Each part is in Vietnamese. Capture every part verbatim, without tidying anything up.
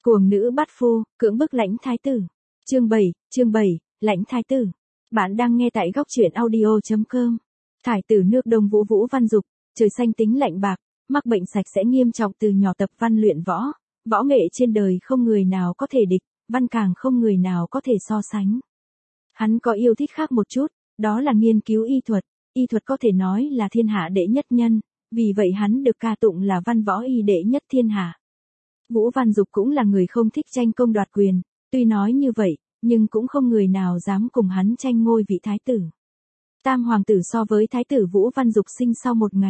Cuồng nữ bát phu, cưỡng bức lãnh thái tử. Chương bảy, chương bảy, lãnh thái tử. Bạn đang nghe tại góc truyện audio chấm com. Thái tử nước Đông Vũ Vũ Văn Dục, trời xanh tính lạnh bạc, mắc bệnh sạch sẽ nghiêm trọng từ nhỏ tập văn luyện võ, võ nghệ trên đời không người nào có thể địch, văn càng không người nào có thể so sánh. Hắn có yêu thích khác một chút, đó là nghiên cứu y thuật, y thuật có thể nói là thiên hạ đệ nhất nhân, vì vậy hắn được ca tụng là văn võ y đệ nhất thiên hạ. Vũ Văn Dục cũng là người không thích tranh công đoạt quyền, tuy nói như vậy, nhưng cũng không người nào dám cùng hắn tranh ngôi vị thái tử. Tam hoàng tử so với thái tử Vũ Văn Dục sinh sau một ngày.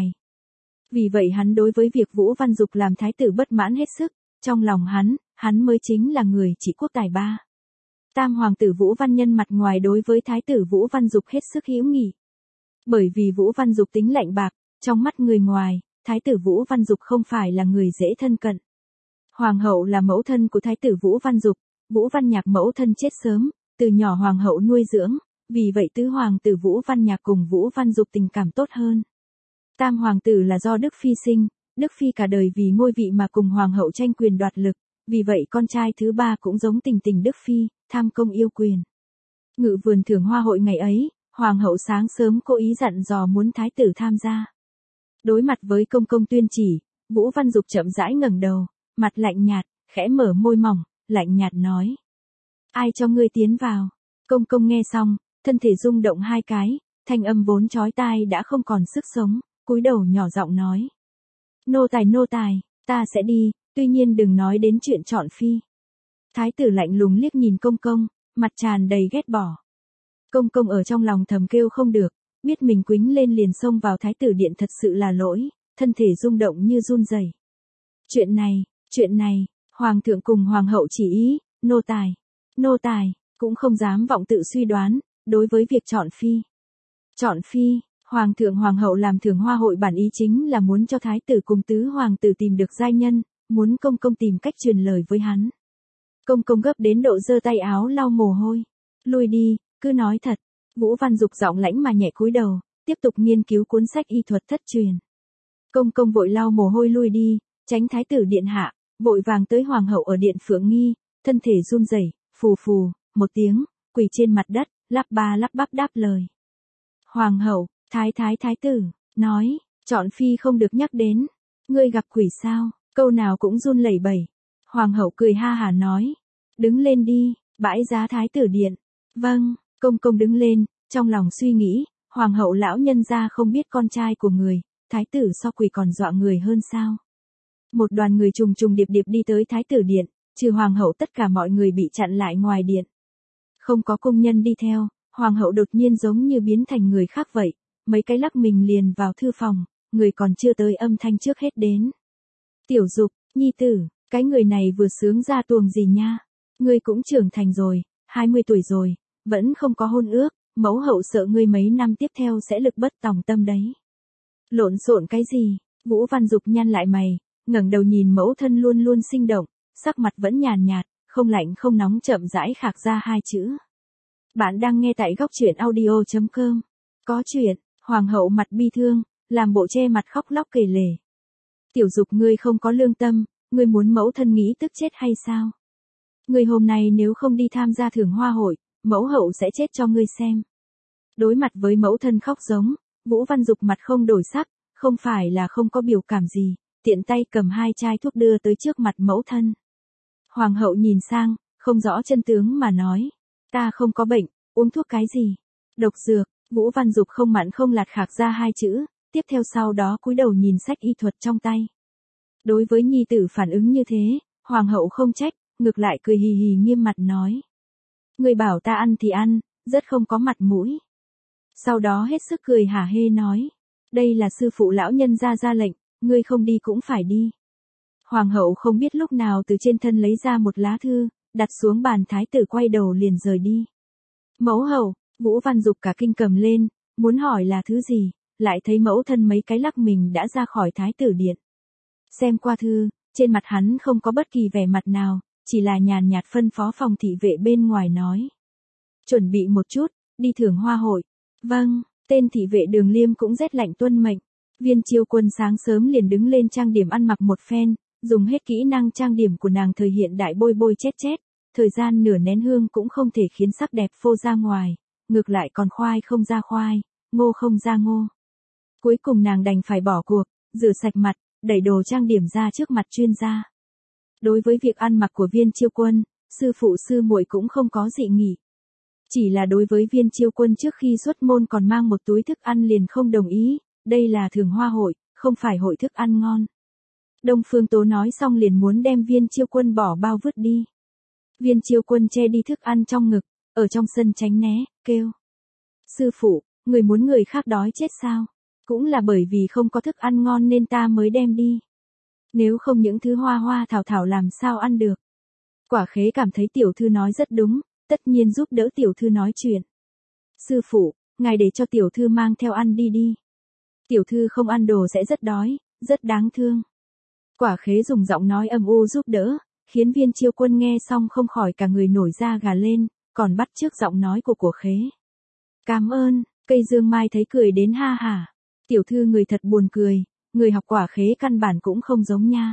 Vì vậy hắn đối với việc Vũ Văn Dục làm thái tử bất mãn hết sức, trong lòng hắn, hắn mới chính là người trị quốc tài ba. Tam hoàng tử Vũ Văn Nhân mặt ngoài đối với thái tử Vũ Văn Dục hết sức hữu nghị. Bởi vì Vũ Văn Dục tính lạnh bạc, trong mắt người ngoài, thái tử Vũ Văn Dục không phải là người dễ thân cận. Hoàng hậu là mẫu thân của thái tử Vũ Văn Dục, Vũ Văn Nhạc mẫu thân chết sớm, từ nhỏ hoàng hậu nuôi dưỡng, vì vậy tứ hoàng tử Vũ Văn Nhạc cùng Vũ Văn Dục tình cảm tốt hơn. Tam hoàng tử là do Đức Phi sinh, Đức Phi cả đời vì ngôi vị mà cùng hoàng hậu tranh quyền đoạt lực, vì vậy con trai thứ ba cũng giống tình tình Đức Phi, tham công yêu quyền. Ngự vườn thưởng hoa hội ngày ấy, hoàng hậu sáng sớm cố ý dặn dò muốn thái tử tham gia. Đối mặt với công công tuyên chỉ, Vũ Văn Dục chậm rãi ngẩng đầu, mặt lạnh nhạt, khẽ mở môi mỏng, lạnh nhạt nói. Ai cho ngươi tiến vào? Công công nghe xong, thân thể rung động hai cái, thanh âm vốn chói tai đã không còn sức sống, cúi đầu nhỏ giọng nói. Nô tài nô tài, ta sẽ đi, tuy nhiên đừng nói đến chuyện chọn phi. Thái tử lạnh lùng liếc nhìn công công, mặt tràn đầy ghét bỏ. Công công ở trong lòng thầm kêu không được, biết mình quýnh lên liền xông vào thái tử điện thật sự là lỗi, thân thể rung động như run rẩy. Chuyện này, chuyện này, hoàng thượng cùng hoàng hậu chỉ ý, nô tài, nô tài, cũng không dám vọng tự suy đoán, đối với việc chọn phi. Chọn phi, hoàng thượng hoàng hậu làm thưởng hoa hội bản ý chính là muốn cho thái tử cùng tứ hoàng tử tìm được giai nhân, muốn công công tìm cách truyền lời với hắn. Công công gấp đến độ giơ tay áo lau mồ hôi. Lui đi, cứ nói thật. Vũ Văn Dục giọng lãnh mà nhẹ cúi đầu, tiếp tục nghiên cứu cuốn sách y thuật thất truyền. Công công vội lau mồ hôi lui đi, tránh thái tử điện hạ, vội vàng tới hoàng hậu ở điện Phượng Nghi, thân thể run rẩy, phù phù, một tiếng, quỳ trên mặt đất, lắp ba lắp bắp đáp lời. Hoàng hậu, thái thái thái tử, nói, chọn phi không được nhắc đến. Ngươi gặp quỷ sao, câu nào cũng run lẩy bẩy. Hoàng hậu cười ha hả nói, đứng lên đi, bãi giá thái tử điện. Vâng, công công đứng lên, trong lòng suy nghĩ, hoàng hậu lão nhân gia không biết con trai của người, thái tử so quỷ còn dọa người hơn sao. Một đoàn người trùng trùng điệp điệp đi tới thái tử điện, trừ hoàng hậu tất cả mọi người bị chặn lại ngoài điện. Không có công nhân đi theo, hoàng hậu đột nhiên giống như biến thành người khác vậy, mấy cái lắc mình liền vào thư phòng, người còn chưa tới âm thanh trước hết đến. Tiểu Dục, nhi tử, cái người này vừa sướng ra tuồng gì nha, ngươi cũng trưởng thành rồi, hai mươi tuổi rồi, vẫn không có hôn ước, mẫu hậu sợ ngươi mấy năm tiếp theo sẽ lực bất tòng tâm đấy. Lộn xộn cái gì? Vũ Văn Dục nhăn lại mày, ngẩng đầu nhìn mẫu thân luôn luôn sinh động, sắc mặt vẫn nhàn nhạt, không lạnh không nóng chậm rãi khạc ra hai chữ. Bạn đang nghe tại góc truyện audio chấm com. Có chuyện, hoàng hậu mặt bi thương, làm bộ che mặt khóc lóc kể lể. Tiểu Dục ngươi không có lương tâm, ngươi muốn mẫu thân nghĩ tức chết hay sao? Ngươi hôm nay nếu không đi tham gia thưởng hoa hội, mẫu hậu sẽ chết cho ngươi xem. Đối mặt với mẫu thân khóc giống, Vũ Văn Dục mặt không đổi sắc, không phải là không có biểu cảm gì, tiện tay cầm hai chai thuốc đưa tới trước mặt mẫu thân. Hoàng hậu nhìn sang, không rõ chân tướng mà nói, ta không có bệnh, uống thuốc cái gì? Độc dược. Vũ Văn Dục không mặn không lạt khạc ra hai chữ, tiếp theo sau đó cúi đầu nhìn sách y thuật trong tay. Đối với nhi tử phản ứng như thế, hoàng hậu không trách, ngược lại cười hì hì nghiêm mặt nói. Người bảo ta ăn thì ăn, rất không có mặt mũi. Sau đó hết sức cười hả hê nói. Đây là sư phụ lão nhân ra ra lệnh, ngươi không đi cũng phải đi. Hoàng hậu không biết lúc nào từ trên thân lấy ra một lá thư, đặt xuống bàn thái tử quay đầu liền rời đi. Mẫu hậu, Vũ Văn Dục cả kinh cầm lên, muốn hỏi là thứ gì, lại thấy mẫu thân mấy cái lắc mình đã ra khỏi thái tử điện. Xem qua thư, trên mặt hắn không có bất kỳ vẻ mặt nào, chỉ là nhàn nhạt phân phó phòng thị vệ bên ngoài nói. Chuẩn bị một chút, đi thưởng hoa hội. Vâng, tên thị vệ Đường Liêm cũng rét lạnh tuân mệnh. Viên Chiêu Quân sáng sớm liền đứng lên trang điểm ăn mặc một phen, dùng hết kỹ năng trang điểm của nàng thời hiện đại bôi bôi chét chét, thời gian nửa nén hương cũng không thể khiến sắc đẹp phô ra ngoài, ngược lại còn khoai không ra khoai, ngô không ra ngô. Cuối cùng nàng đành phải bỏ cuộc, rửa sạch mặt, đẩy đồ trang điểm ra trước mặt chuyên gia. Đối với việc ăn mặc của Viên Chiêu Quân, sư phụ sư muội cũng không có dị nghị. Chỉ là đối với Viên Chiêu Quân trước khi xuất môn còn mang một túi thức ăn liền không đồng ý, đây là thường hoa hội, không phải hội thức ăn ngon. Đông Phương Tố nói xong liền muốn đem Viên Chiêu Quân bỏ bao vứt đi. Viên Chiêu Quân che đi thức ăn trong ngực, ở trong sân tránh né, kêu. Sư phụ, người muốn người khác đói chết sao? Cũng là bởi vì không có thức ăn ngon nên ta mới đem đi. Nếu không những thứ hoa hoa thảo thảo làm sao ăn được. Quả Khế cảm thấy tiểu thư nói rất đúng, tất nhiên giúp đỡ tiểu thư nói chuyện. Sư phụ, ngài để cho tiểu thư mang theo ăn đi đi. Tiểu thư không ăn đồ sẽ rất đói, rất đáng thương. Quả Khế dùng giọng nói âm u giúp đỡ, khiến Viên Chiêu Quân nghe xong không khỏi cả người nổi da gà lên, còn bắt chước giọng nói của Của Khế. Cảm ơn, cây dương mai thấy cười đến ha hả. Tiểu thư người thật buồn cười, người học Quả Khế căn bản cũng không giống nha.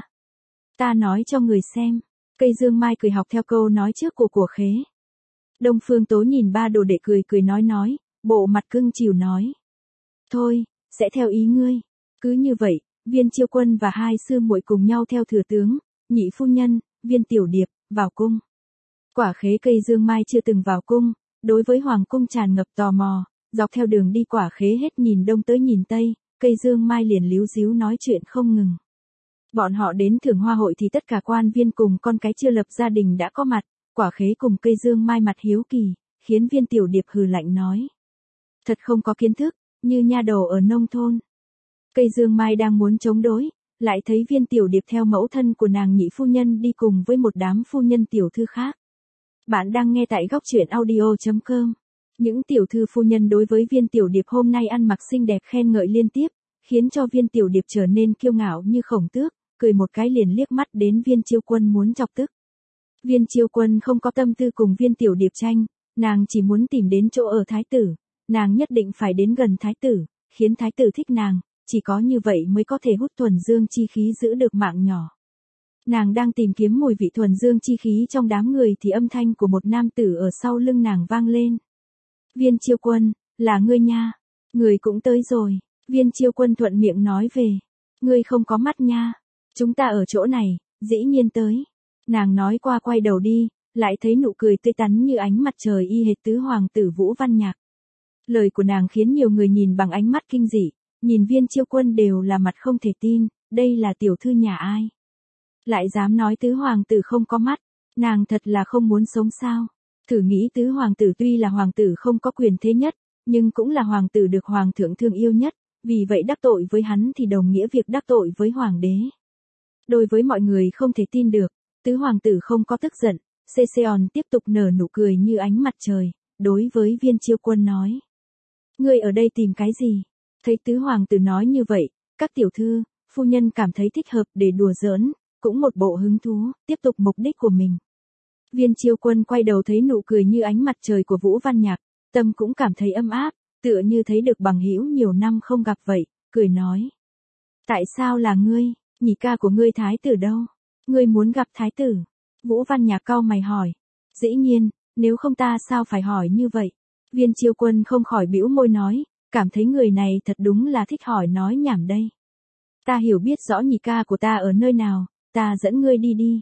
Ta nói cho người xem, cây dương mai cười học theo câu nói trước của Của Khế. Đông Phương Tố nhìn ba đồ đệ cười cười nói nói, bộ mặt cưng chiều nói. Thôi, sẽ theo ý ngươi. Cứ như vậy, Viên Chiêu Quân và hai sư muội cùng nhau theo thừa tướng, nhị phu nhân, Viên Tiểu Điệp, vào cung. Quả Khế cây dương mai chưa từng vào cung, đối với hoàng cung tràn ngập tò mò, dọc theo đường đi Quả Khế hết nhìn đông tới nhìn tây, cây dương mai liền líu díu nói chuyện không ngừng. Bọn họ đến thưởng hoa hội thì tất cả quan viên cùng con cái chưa lập gia đình đã có mặt, Quả Khế cùng cây dương mai mặt hiếu kỳ, khiến Viên Tiểu Điệp hừ lạnh nói. Thật không có kiến thức, như nha đầu ở nông thôn. Cây dương mai đang muốn chống đối, lại thấy Viên Tiểu Điệp theo mẫu thân của nàng nhị phu nhân đi cùng với một đám phu nhân tiểu thư khác. Bạn đang nghe tại góc truyện audio chấm com. Những tiểu thư phu nhân đối với Viên Tiểu Điệp hôm nay ăn mặc xinh đẹp khen ngợi liên tiếp, khiến cho Viên Tiểu Điệp trở nên kiêu ngạo như khổng tước, cười một cái liền liếc mắt đến Viên Chiêu Quân muốn chọc tức. Viên Chiêu Quân không có tâm tư cùng Viên Tiểu Điệp tranh, nàng chỉ muốn tìm đến chỗ ở thái tử, nàng nhất định phải đến gần thái tử, khiến thái tử thích nàng, chỉ có như vậy mới có thể hút thuần dương chi khí giữ được mạng nhỏ. Nàng đang tìm kiếm mùi vị thuần dương chi khí trong đám người thì âm thanh của một nam tử ở sau lưng nàng vang lên. Viên Chiêu Quân, là ngươi nha, người cũng tới rồi. Viên Chiêu Quân thuận miệng nói về, ngươi không có mắt nha, chúng ta ở chỗ này, dĩ nhiên tới. Nàng nói qua quay đầu đi, lại thấy nụ cười tươi tắn như ánh mặt trời y hệt tứ hoàng tử Vũ Văn Nhạc. Lời của nàng khiến nhiều người nhìn bằng ánh mắt kinh dị, nhìn Viên Chiêu Quân đều là mặt không thể tin, đây là tiểu thư nhà ai? Lại dám nói tứ hoàng tử không có mắt, nàng thật là không muốn sống sao? Thử nghĩ tứ hoàng tử tuy là hoàng tử không có quyền thế nhất, nhưng cũng là hoàng tử được hoàng thượng thương yêu nhất, vì vậy đắc tội với hắn thì đồng nghĩa việc đắc tội với hoàng đế. Đối với mọi người không thể tin được, tứ hoàng tử không có tức giận, Seseon tiếp tục nở nụ cười như ánh mặt trời, đối với Viên Chiêu Quân nói. Ngươi ở đây tìm cái gì? Thấy tứ hoàng tử nói như vậy, các tiểu thư, phu nhân cảm thấy thích hợp để đùa giỡn, cũng một bộ hứng thú, tiếp tục mục đích của mình. Viên Chiêu Quân quay đầu thấy nụ cười như ánh mặt trời của Vũ Văn Nhạc, tâm cũng cảm thấy ấm áp, tựa như thấy được bằng hữu nhiều năm không gặp vậy, cười nói. Tại sao là ngươi, nhị ca của ngươi thái tử đâu? Ngươi muốn gặp thái tử? Vũ Văn Nhạc cau mày hỏi. Dĩ nhiên, nếu không ta sao phải hỏi như vậy? Viên Chiêu Quân không khỏi bĩu môi nói, cảm thấy người này thật đúng là thích hỏi nói nhảm đây. Ta hiểu biết rõ nhị ca của ta ở nơi nào, ta dẫn ngươi đi đi.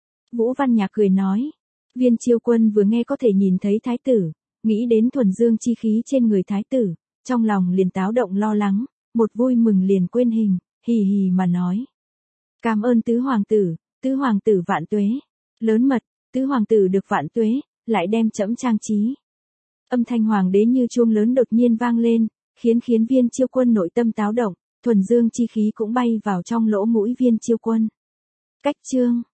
Vũ Văn Nhạc cười nói. Viên Chiêu Quân vừa nghe có thể nhìn thấy thái tử, nghĩ đến thuần dương chi khí trên người thái tử, trong lòng liền táo động lo lắng, một vui mừng liền quên hình, hì hì mà nói. Cảm ơn tứ hoàng tử, tứ hoàng tử vạn tuế. Lớn mật, tứ hoàng tử được vạn tuế, lại đem trẫm trang trí. Âm thanh hoàng đế như chuông lớn đột nhiên vang lên, khiến khiến Viên Chiêu Quân nội tâm táo động, thuần dương chi khí cũng bay vào trong lỗ mũi Viên Chiêu Quân. Cách chương